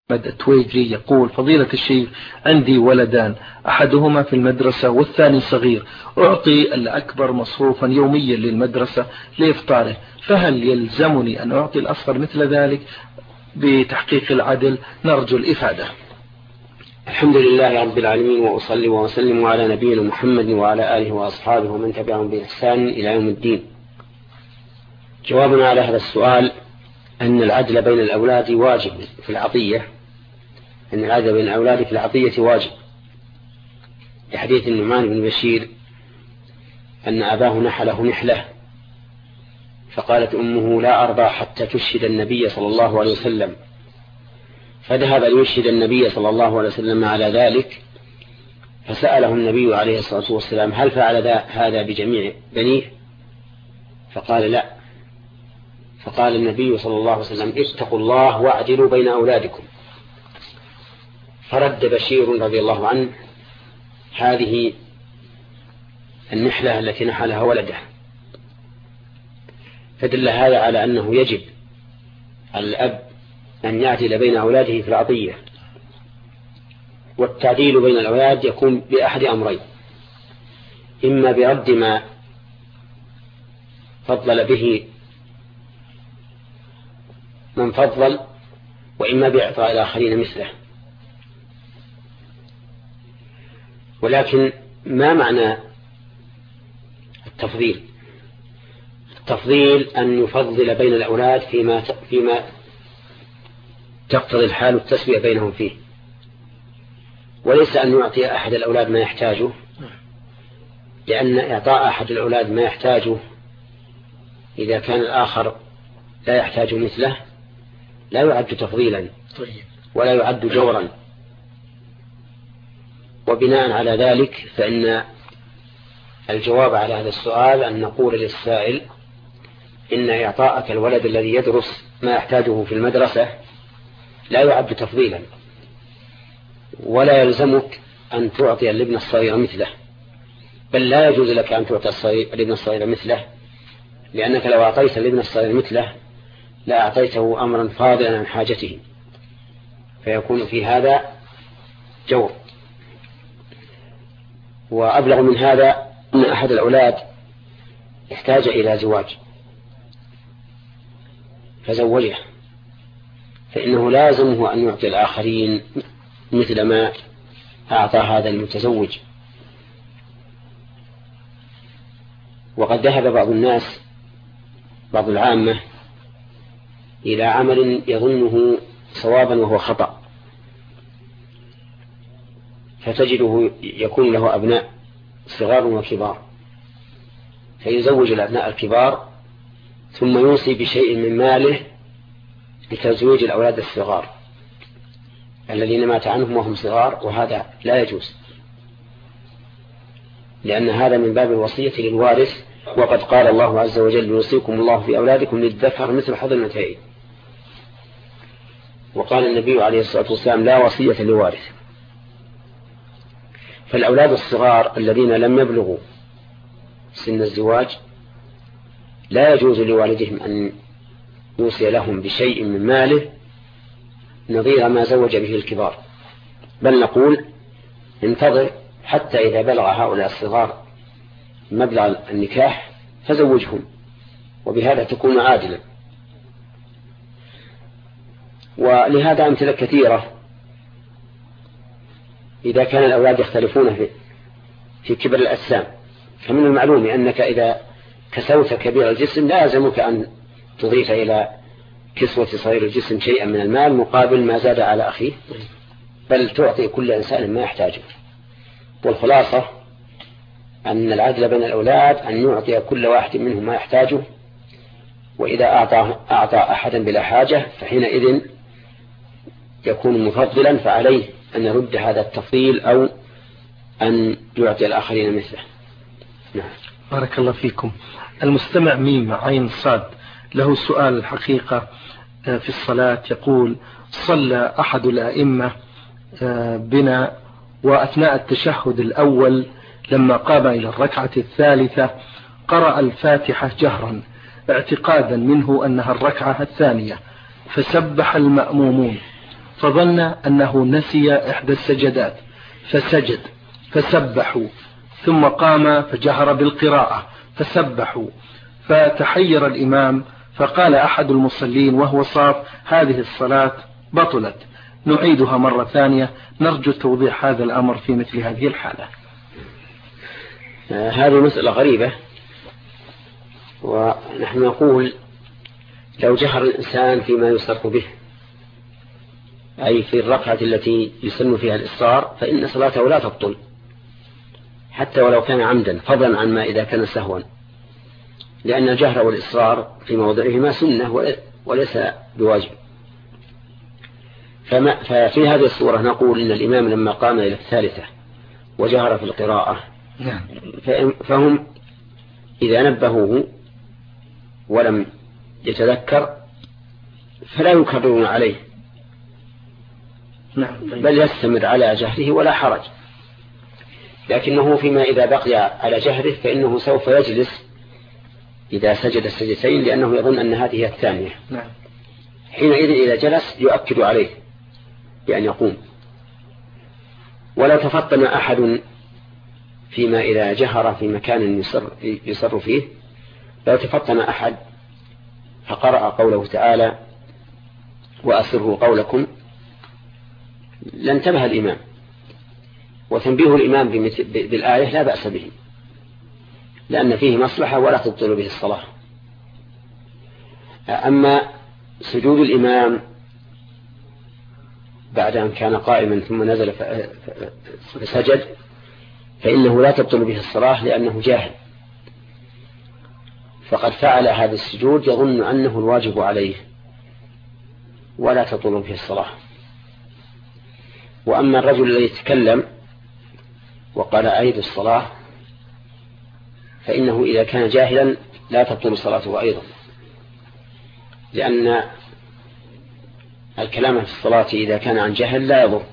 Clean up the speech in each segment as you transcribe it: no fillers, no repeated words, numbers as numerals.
التويجي يقول: فضيلة الشيخ، عندي ولدان، أحدهما في المدرسة والثاني صغير، أعطي الأكبر مصروفا يوميا للمدرسة لإفطاره، فهل يلزمني أن أعطي الأصغر مثل ذلك بتحقيق العدل؟ نرجو الإفادة. الحمد لله رب العالمين، وأصلي وأسلم على نبينا محمد وعلى آله وأصحابه ومن تبعهم بإحسان إلى يوم الدين. جوابنا على هذا السؤال أن العدل بين الأولاد واجب في العطية، أن العدل بين الأولاد في العطية واجب، لحديث النعمان بن بشير أن أباه نحله نحلة فقالت أمه: لا أرضى حتى تشهد النبي صلى الله عليه وسلم، فذهب ليشهد النبي صلى الله عليه وسلم على ذلك، فسأله النبي عليه الصلاة والسلام: هل فعل هذا بجميع بنيه؟ فقال: لا. فقال النبي صلى الله عليه وسلم: اتقوا الله واعدلوا بين أولادكم. فرد بشير رضي الله عنه هذه النحلة التي نحلها ولده، فدل هذا على أنه يجب على الأب أن يعدل بين أولاده في العطية، والتعديل بين الأولاد يكون بأحد أمرين: إما برد ما فضل به من فضل، وإما بإعطاء الآخرين مثله. ولكن ما معنى التفضيل؟ التفضيل أن يفضل بين الأولاد فيما تقتضي الحال التسوية بينهم فيه، وليس أن يعطي أحد الأولاد ما يحتاجه، لأن إعطاء أحد الأولاد ما يحتاجه إذا كان الآخر لا يحتاج مثله لا يعد تفضيلا ولا يعد جورا. وبناء على ذلك فإن الجواب على هذا السؤال أن نقول للسائل: إن إعطاءك الولد الذي يدرس ما يحتاجه في المدرسة لا يعد تفضيلا، ولا يلزمك أن تعطي الابن الصغير مثله، بل لا يجوز لك أن تعطي الابن الصغير مثله، لأنك لو أعطيت الابن الصغير مثله لا أعطيته أمرا فاضلا عن حاجته، فيكون في هذا جور. وأبلغ من هذا أن أحد الأولاد احتاج إلى زواج فزوجه، فإنه لازمه أن يعطي الآخرين مثل ما أعطى هذا المتزوج. وقد ذهب بعض الناس، بعض العامة، إلى عمل يظنه صوابا وهو خطأ، فتجده يكون له أبناء صغار وكبار، فيزوج الأبناء الكبار ثم يوصي بشيء من ماله لتزويج الأولاد الصغار الذين مات عنهم وهم صغار، وهذا لا يجوز، لأن هذا من باب الوصية للوارث. وقد قال الله عز وجل: يوصيكم الله في أولادكم للذكر مثل حظ الأنثيين. وقال النبي عليه الصلاة والسلام: لا وصية لوارث. فالأولاد الصغار الذين لم يبلغوا سن الزواج لا يجوز لوالدهم أن يوصي لهم بشيء من ماله نظير ما زوج به الكبار، بل نقول: انتظر حتى إذا بلغ هؤلاء الصغار مبلغ النكاح فزوجهم، وبهذا تكون عادلا. ولهذا أمثلة كثيرة. إذا كان الأولاد يختلفون في كبر الأجسام، فمن المعلوم أنك إذا كسوت كبير الجسم لا يلزمك أن تضيف إلى كسوة صغير الجسم شيئا من المال مقابل ما زاد على أخيه، بل تعطي كل إنسان ما يحتاجه. والخلاصة أن العدل بين الأولاد أن يعطي كل واحد منهم ما يحتاجه، وإذا أعطى أحدا بلا حاجة فحينئذ يكون مفضلا، فعليه أن يرد هذا التفضيل أو أن يعطي الآخرين مثله. نعم. بارك الله فيكم. المستمع ميم عين صاد له سؤال الحقيقة في الصلاة، يقول: صلى أحد الأئمة بنا، وأثناء التشهد الأول لما قام إلى الركعة الثالثة قرأ الفاتحة جهرا اعتقادا منه أنها الركعة الثانية، فسبح المأمومون فظن أنه نسي إحدى السجدات فسجد فسبحوا، ثم قام فجهر بالقراءة فسبحوا، فتحير الإمام فقال أحد المصلين وهو صاف: هذه الصلاة بطلت، نعيدها مرة ثانية، نرجو توضيح هذا الأمر في مثل هذه الحالة. هذه مسألة غريبة، ونحن نقول لو جهر الإنسان فيما يصرف به، أي في الركعة التي يسن فيها الإصرار، فإن صلاته لا تبطل حتى ولو كان عمدا، فضلا عن ما إذا كان سهوا، لأن الجهر والإصرار في موضعهما سنة وليس بواجب. ففي هذه الصورة نقول إن الإمام لما قام إلى الثالثة وجهر في القراءة فهم إذا نبهوه ولم يتذكر فلا يكررون عليه، بل يستمر على جهره ولا حرج. لكنه فيما إذا بقي على جهره فإنه سوف يجلس إذا سجد السجدتين، لأنه يظن أن هذه الثانية. حينئذ إذا جلس يؤكد عليه بأن يقوم. ولا تفطن أحد فيما إذا جهر في مكان يصر فيه، لو تفطن أحد فقرأ قوله تعالى: وأسروا قولكم، لانتبه الإمام، وتنبيه الإمام بالآية لا بأس به، لأن فيه مصلحة ولا تبطل به الصلاة. أما سجود الإمام بعد أن كان قائما ثم نزل فسجد فإنه لا تبطل به الصلاة، لأنه جاهل، فقد فعل هذا السجود يظن أنه الواجب عليه ولا تبطل به الصلاة. وأما الرجل الذي يتكلم وقال أعيد الصلاة فإنه إذا كان جاهلا لا تبطل صلاته أيضا، لأن الكلام في الصلاة إذا كان عن جهل لا يضر.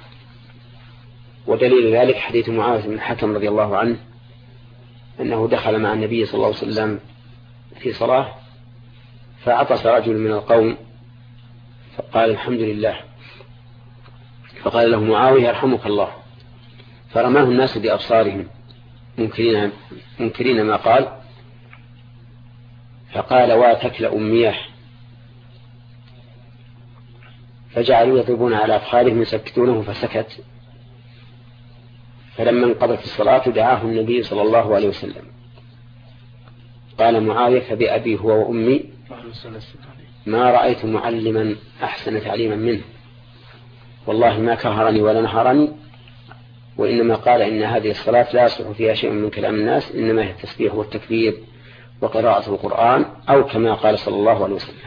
ودليل ذلك حديث معاوية بن الحكم رضي الله عنه أنه دخل مع النبي صلى الله عليه وسلم في صلاة فعطس رجل من القوم فقال: الحمد لله. فقال له معاوية: يرحمك الله. فرماه الناس بأبصارهم منكرين ما قال، فقال: واتكل أمية. فجعلوا يضربون على أفخاذهم يسكتونه فسكت. فلما انقضت الصلاة دعاه النبي صلى الله عليه وسلم. قال معاوية: فبأبي هو وأمي ما رأيت معلما أحسن تعليما منه، والله ما كهرني ولا نهرني، وإنما قال إن هذه الصلاة لا يصلح فيها شيء من كلام الناس، إنما هي التسبيح والتكبير وقراءة القرآن، أو كما قال صلى الله عليه وسلم.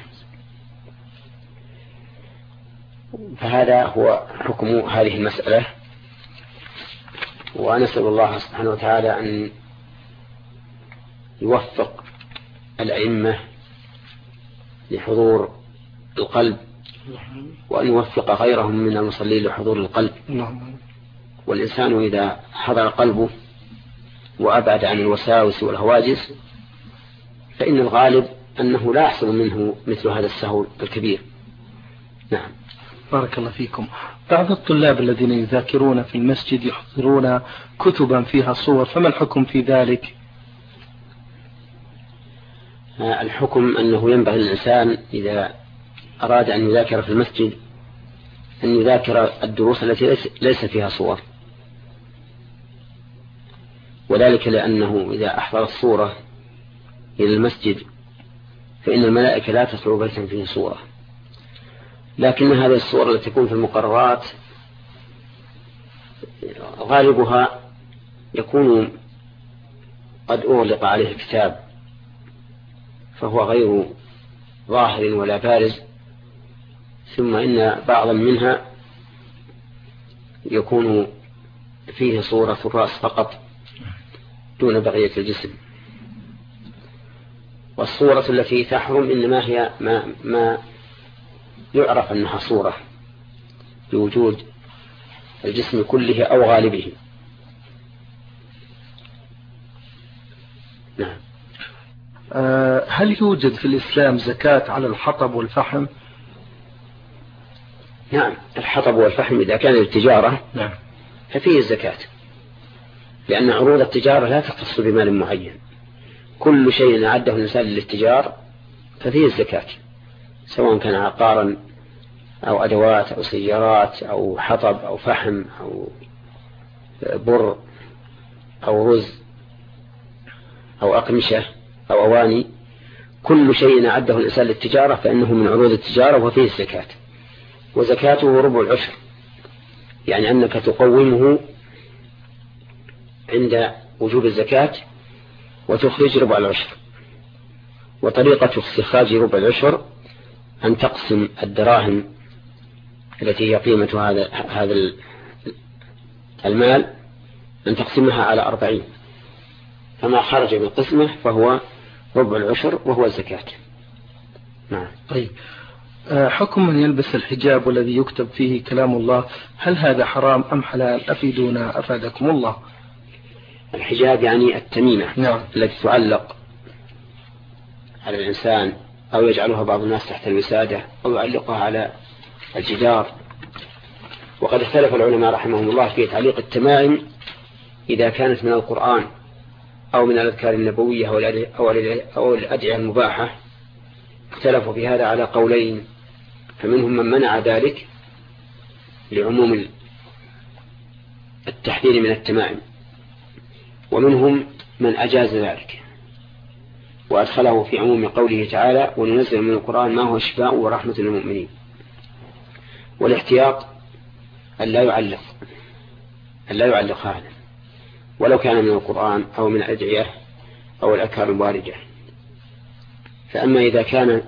فهذا هو حكم هذه المسألة. ونسأل الله سبحانه وتعالى أن يوفق الأئمة لحضور القلب، وأن يوفق غيرهم من المصلين لحضور القلب. والإنسان إذا حضر قلبه وأبعد عن الوساوس والهواجس فإن الغالب أنه لا يحصل منه مثل هذا السهو الكبير. نعم. بارك الله فيكم. بعض الطلاب الذين يذاكرون في المسجد يحضرون كتبا فيها صور، فما الحكم في ذلك؟ الحكم أنه ينبغي الإنسان إذا أراد أن يذاكر في المسجد أن يذاكر الدروس التي ليس فيها صور، وذلك لأنه إذا أحضر الصورة إلى المسجد فإن الملائكة لا تدخل بيتا فيه صورة. لكن هذه الصور التي تكون في المقررات غالبها يكون قد أغلق عليه الكتاب، فهو غير ظاهر ولا بارز، ثم إن بعضا منها يكون فيه صورة الرأس فقط دون بقية الجسم. والصورة التي تحرم إنما هي ما يعرف أنها صورة بوجود الجسم كله أو غالبه. نعم. هل يوجد في الإسلام زكاة على الحطب والفحم؟ نعم، الحطب والفحم إذا كان للتجارة نعم ففيه الزكاة، لأن عروض التجارة لا تختص بمال معين، كل شيء أعده الإنسان للتجار ففيه الزكاة، سواء كان عقارا أو أدوات أو سيارات أو حطب أو فحم أو بر أو رز أو أقمشة أو أواني، كل شيء أعده الإنسان للتجارة فإنه من عروض التجارة وفيه الزكاة. وزكاته ربع العشر، يعني أنك تقومه عند وجوب الزكاة وتخرج ربع العشر. وطريقة استخراج ربع العشر أن تقسم الدراهم التي هي قيمة هذا المال، أن تقسمها على 40، فما خرج من قسمه فهو ربع العشر وهو الزكاة. نعم. طيب، حكم من يلبس الحجاب والذي يكتب فيه كلام الله، هل هذا حرام أم حلال؟ أفيدونا أفادكم الله. الحجاب يعني التميمة، نعم. التي تعلق على الإنسان أو يجعلها بعض الناس تحت الوسادة أو يعلقها على الجدار. وقد اختلف العلماء رحمهم الله في تعليق التمائم إذا كانت من القرآن أو من الأذكار النبوية أو الأدعية المباحة، اختلفوا في هذا على قولين، فمنهم من منع ذلك لعموم التحذير من التمائم، ومنهم من أجاز ذلك وأدخله في عموم قوله تعالى وننزل من القرآن ما هو شفاء ورحمة للمؤمنين. والاحتياط أن لا يعلق هذا ولو كان من القرآن أو من الأدعية أو الأذكار الواردة. فأما إذا كانت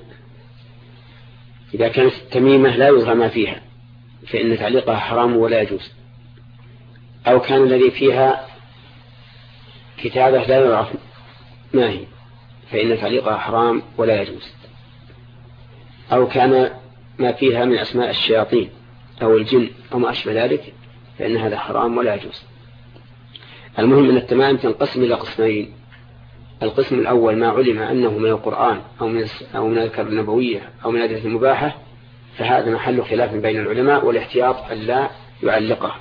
التميمة لا يدرى ما فيها فإن تعليقها حرام ولا يجوز، أو كان الذي فيها كتابة لا يعرف ما هي فإن تعليقها حرام ولا يجوز، أو كان ما فيها من أسماء الشياطين أو الجن أو ما أشبه ذلك فإن هذا حرام ولا يجوز. المهم أن التمائم تنقسم إلى قسمين: القسم الأول ما علم أنه من القرآن أو من الأذكار النبوية أو من الأدعية المباحة، فهذا محل خلاف بين العلماء والاحتياط ألا يعلقه.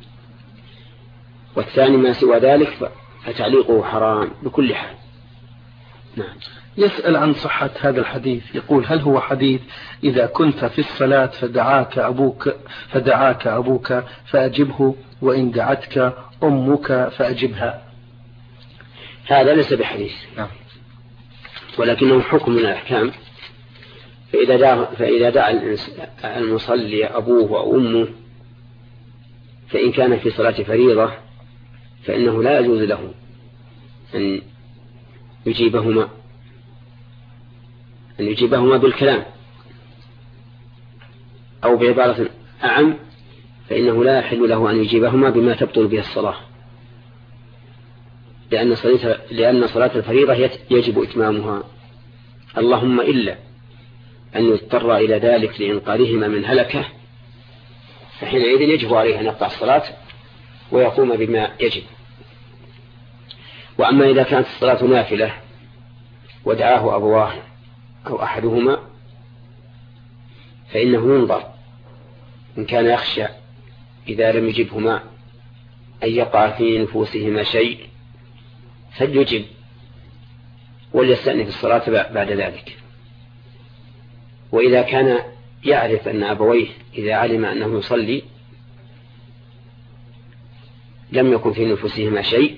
والثاني ما سوى ذلك فتعليقه حرام بكل حال. نعم. يسأل عن صحة هذا الحديث، يقول هل هو حديث إذا كنت في الصلاة فدعاك أبوك فأجبه وإن دعتك أمك فأجبها؟ هذا ليس بحديث، ولكنه حكم من الأحكام. فإذا دعا المصلي أبوه أو أمه فإن كان في صلاة فريضة فإنه لا يجوز له أن يجيبهما بالكلام، أو بعبارة أعم فإنه لا يحل له أن يجيبهما بما تبطل به الصلاة، لأن صلاة الفريضة يجب إتمامها، اللهم إلا أن يضطر إلى ذلك لإنقاذهما من هلكة، فحينئذ يجب عليه أن يقطع الصلاة ويقوم بما يجب. وأما إذا كانت الصلاة نافلة ودعاه أبواه أو أحدهما فإنه ينظر إن كان يخشى إذا لم يجبهما أن يقع في نفوسهما شيء فليجب وليستأنف الصلاة بعد ذلك. وإذا كان يعرف أن أبويه إذا علم أنه يصلي لم يكن في نفوسهما شيء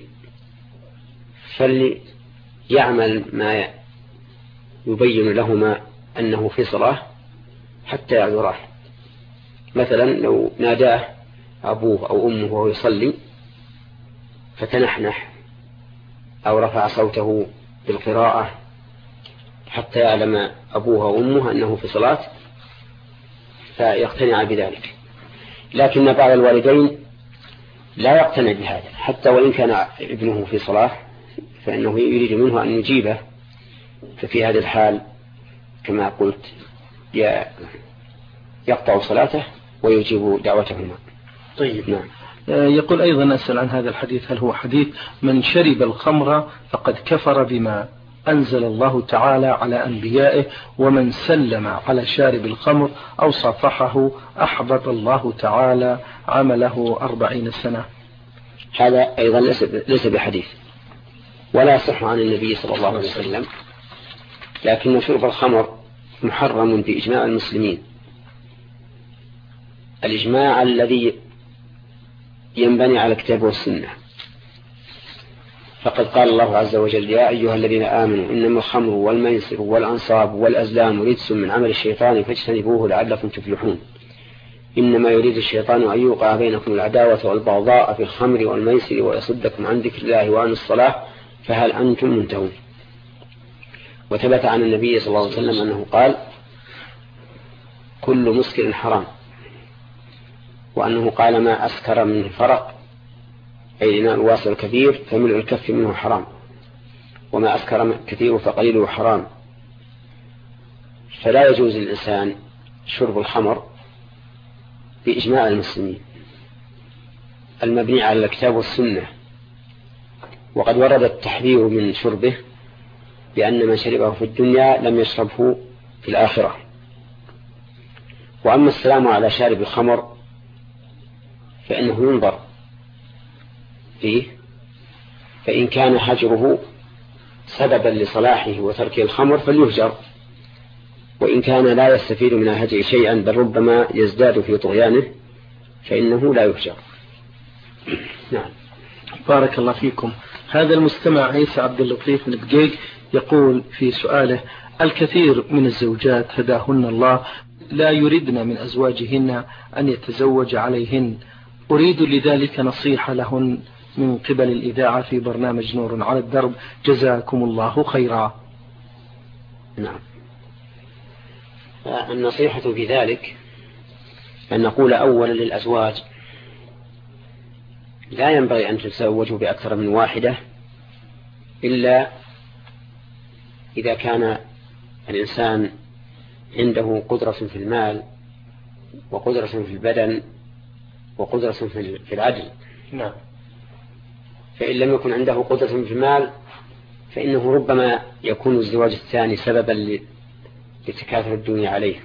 فليعمل ما يبين لهما أنه في صلاة حتى يعذراه. مثلا لو ناداه أبوه أو أمه وهو يصلي فتنحنح أو رفع صوته بالقراءة حتى يعلم أبوه أو أمه أنه في صلاة فيقتنع بذلك. لكن بعض الوالدين لا يقتنع بهذا حتى وإن كان ابنه في صلاة فإنه يريد منه أن يجيبه، ففي هذا الحال كما قلت يقطع صلاته ويجيب دعوتهما. طيب. نعم. يقول أيضا أسأل عن هذا الحديث، هل هو حديث من شرب الخمر فقد كفر بما أنزل الله تعالى على أنبيائه: ومن سلم على شارب الخمر أو صافحه أحبط الله تعالى عمله 40 سنة. هذا أيضا ليس بحديث ولا يصح عن النبي صلى الله عليه وسلم، لكن شرب الخمر محرم بإجماع المسلمين، الإجماع الذي ينبني على الكتاب والسنة. فقد قال الله عز وجل: يا أيها الذين آمنوا إنما الخمر والميسر والأنصاب والأزلام رجس من عمل الشيطان فاجتنبوه لعلكم تفلحون. إنما يريد الشيطان أن يوقع بينكم العداوة والبغضاء في الخمر والميسر ويصدكم عن ذكر الله وعن الصلاة فهل أنتم منتهون. وثبت عن النبي صلى الله عليه وسلم أنه قال: كل مسكر حرام، وأنه قال: ما أسكر من فرق أي الإناء الواسع الكبير فملء الكف منه حرام، وما أسكر كثير فقليله حرام. فلا يجوز للإنسان شرب الخمر بإجماع المسلمين المبني على الكتاب والسنة، وقد ورد التحذير من شربه بأن من شربه في الدنيا لم يشربه في الآخرة. وأما السلام على شارب الخمر فإنه ينظر فيه، فإن كان هجره سببا لصلاحه وترك الخمر فليهجر، وإن كان لا يستفيد من الهجر شيئا بل ربما يزداد في طغيانه فإنه لا يهجر. نعم. بارك الله فيكم. هذا المستمع عيسى عبد اللطيف من دقيق يقول في سؤاله: الكثير من الزوجات هداهن الله لا يردن من أزواجهن أن يتزوج عليهن، أريد لذلك نصيحة لهن من قبل الإذاعة في برنامج نور على الدرب، جزاكم الله خيرا. نعم. النصيحة في ذلك أن نقول أولا للأزواج: لا ينبغي أن تتزوجوا بأكثر من واحدة إلا إذا كان الإنسان عنده قدرة في المال وقدرة في البدن وقدرة في العدل. نعم. فإن لم يكن عنده قدرة في المال فإنه ربما يكون الزواج الثاني سببا لتكاثر الدنيا عليه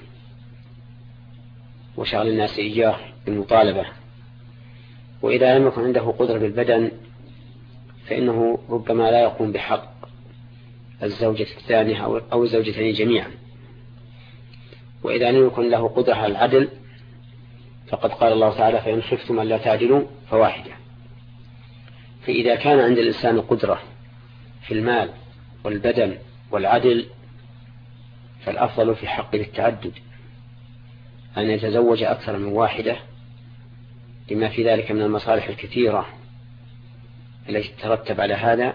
وشغل الناس إياه بالمطالبة. وإذا لم يكن عنده قدرة بالبدن فإنه ربما لا يقوم بحق الزوجة الثانية أو الزوجتين جميعا. وإذا لم يكن له قدرة على العدل فقد قال الله تعالى: فإن خفتم ألا تعدلوا فواحدة. فإذا كان عند الإنسان قدرة في المال والبدن والعدل فالأفضل في حقه التعدد، أن يتزوج أكثر من واحدة، لما في ذلك من المصالح الكثيرة التي تترتب على هذا،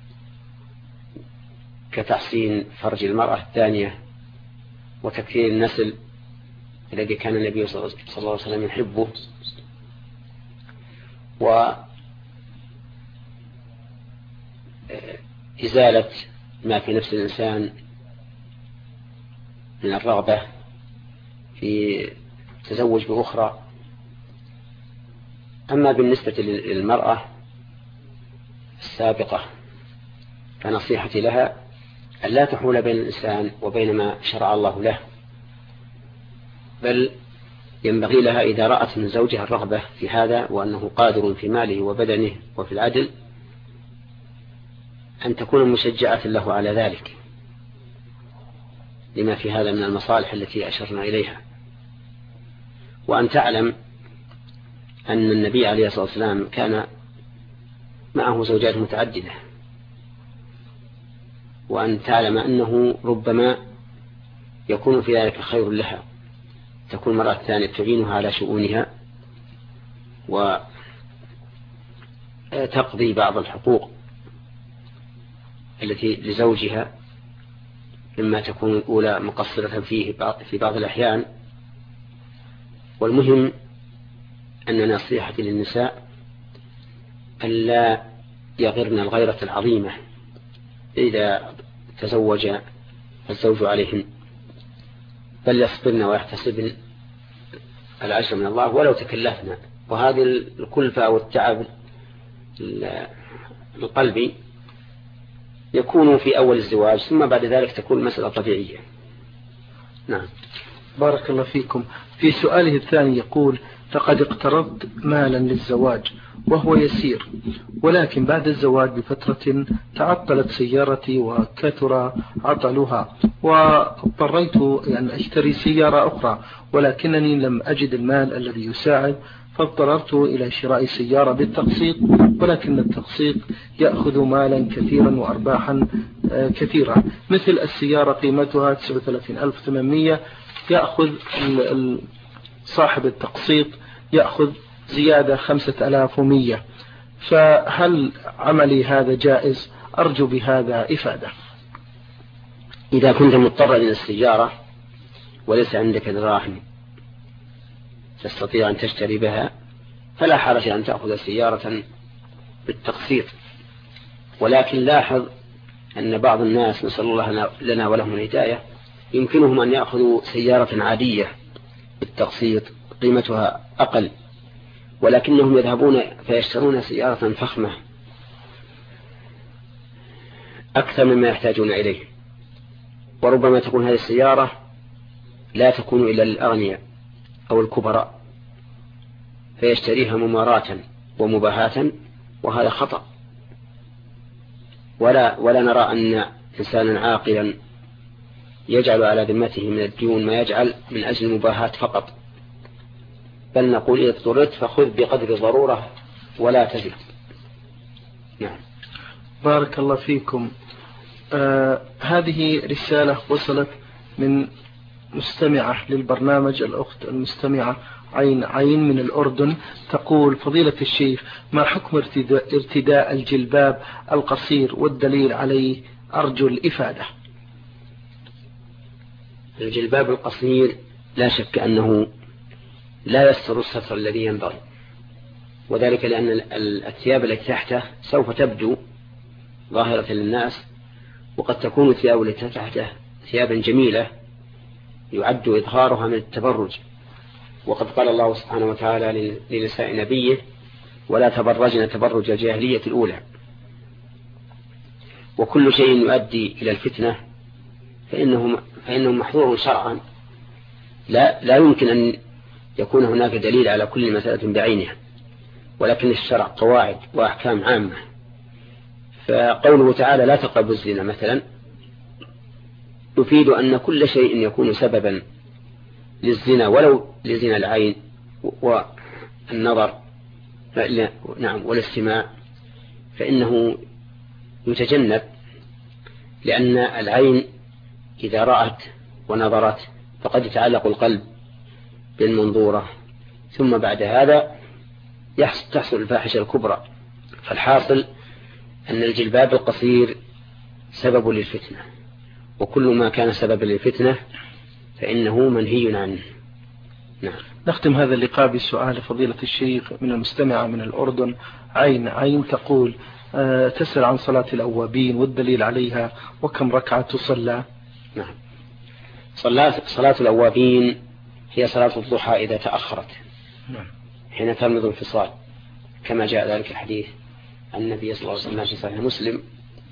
كتحسين فرج المرأة الثانية وتكثير النسل الذي كان النبي صلى الله عليه وسلم يحبه، وإزالة ما في نفس الإنسان من الرغبة في التزوج بأخرى. أما بالنسبة للمرأة السابقة فنصيحتي لها أن لا تحول بين الإنسان وبين ما شرع الله له، بل ينبغي لها إذا رأت من زوجها الرغبة في هذا وأنه قادر في ماله وبدنه وفي العدل أن تكون مشجعة له على ذلك، لما في هذا من المصالح التي أشرنا إليها. وأن تعلم أن النبي عليه الصلاة والسلام كان معه زوجات متعددة، وأن تعلم أنه ربما يكون في ذلك خير لها، تكون مرة ثانية تعينها على شؤونها وتقضي بعض الحقوق التي لزوجها مما تكون الأولى مقصرة فيه في بعض الأحيان. والمهم أن نصيحتي للنساء ألا يغرن الغيرة العظيمة إذا تزوج الزوج عليهن، بل يصبرن ويحتسبن العشر من الله ولو تكلفنا. وهذه الكلفة والتعب القلبي يكون في أول الزواج، ثم بعد ذلك تكون مسألة طبيعية. نعم. بارك الله فيكم. في سؤاله الثاني يقول: لقد اقترضت مالا للزواج وهو يسير، ولكن بعد الزواج بفترة تعطلت سيارتي وكثر عطلها، واضطريت أن أشتري سيارة أخرى، ولكنني لم أجد المال الذي يساعد، فاضطررت إلى شراء سيارة بالتقسيط، ولكن التقسيط يأخذ مالا كثيرا وأرباحا كثيرة، مثل السيارة قيمتها 39,800 يأخذ صاحب التقسيط يأخذ زيادة 5,100. فهل عملي هذا جائز؟ أرجو بهذا إفادة. إذا كنت مضطرا إلى السيارة وليس عندك دراهم تستطيع أن تشتري بها، فلا حرج أن تأخذ سيارة بالتقسيط، ولكن لاحظ أن بعض الناس، نسأل الله لنا ولهم الهداية، يمكنهم أن يأخذوا سيارة عادية بالتقسيط قيمتها أقل، ولكنهم يذهبون فيشترون سيارة فخمة أكثر مما يحتاجون إليه، وربما تكون هذه السيارة لا تكون إلا للأغنياء أو الكبراء، فيشتريها مماراة ومباهاة، وهذا خطأ. ولا نرى أن إنسانا عاقلا يجعل على ذمته من الديون ما يجعل من أجل المباهاة فقط، بل نقول إذا اضطررت فخذ بقدر الضرورة ولا تزد. نعم. بارك الله فيكم. هذه رسالة وصلت من مستمعة للبرنامج، الأخت المستمعة عين من الأردن، تقول: فضيلة الشيخ، ما حكم ارتداء الجلباب القصير والدليل عليه؟ أرجو الإفادة. الجلباب القصير لا شك أنه لا يستر الستر الذي ينبغي، وذلك لأن الثياب التي تحته سوف تبدو ظاهرة للناس، وقد تكون الثياب التي تحته ثيابا جميلة يعد إظهارها من التبرج، وقد قال الله سبحانه وتعالى لنساء نبيه: ولا تبرجن تبرج الجاهلية الأولى. وكل شيء يؤدي إلى الفتنة فإنه محظور شرعا، لا يمكن أن يكون هناك دليل على كل مسألة بعينها، ولكن الشرع قواعد وأحكام عامة. فقوله تعالى: لا تقربوا الزنا مثلا، يفيد أن كل شيء يكون سببا للزنا ولو لزنا العين والنظر نعم والاستماع، فإنه يتجنب، لأن العين إذا رأت ونظرت فقد يتعلق القلب بالمنظورة، ثم بعد هذا تحصل الفاحشة الكبرى. فالحاصل أن الجلباب القصير سبب للفتنة، وكل ما كان سببا للفتنة فإنه منهي عنه. نعم. نختم هذا اللقاء بسؤال فضيلة الشيخ من المستمعة من الأردن عين تقول: تسأل عن صلاة الأوابين والدليل عليها، وكم ركعة تصلى؟ نعم. صلاة الأوابين هي صلاة الضحى إذا تأخرت، نعم، حين ترمض الانفصال، كما جاء ذلك الحديث عن النبي صلى الله عليه وسلم في صحيح مسلم.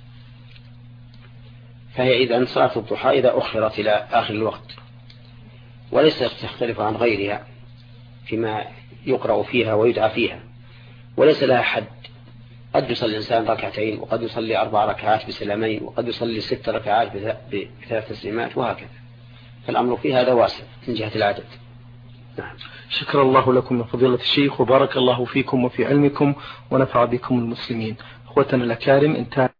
فهي إذن صلاة الضحى إذا أخرت إلى آخر الوقت، وليس تختلف عن غيرها فيما يقرأ فيها ويدعى فيها، وليس لها حد. قد يصلي الإنسان ركعتين، وقد يصلي 4 ركعات بسلامين، وقد يصلي 6 ركعات ب3 تسليمات، وهكذا. فالأمر في هذا واسع من جهة العدد. نعم. شكر الله لكم يا فضيلة الشيخ، وبارك الله فيكم وفي علمكم، ونفع بكم المسلمين. أخوتنا الأكارم، انتهى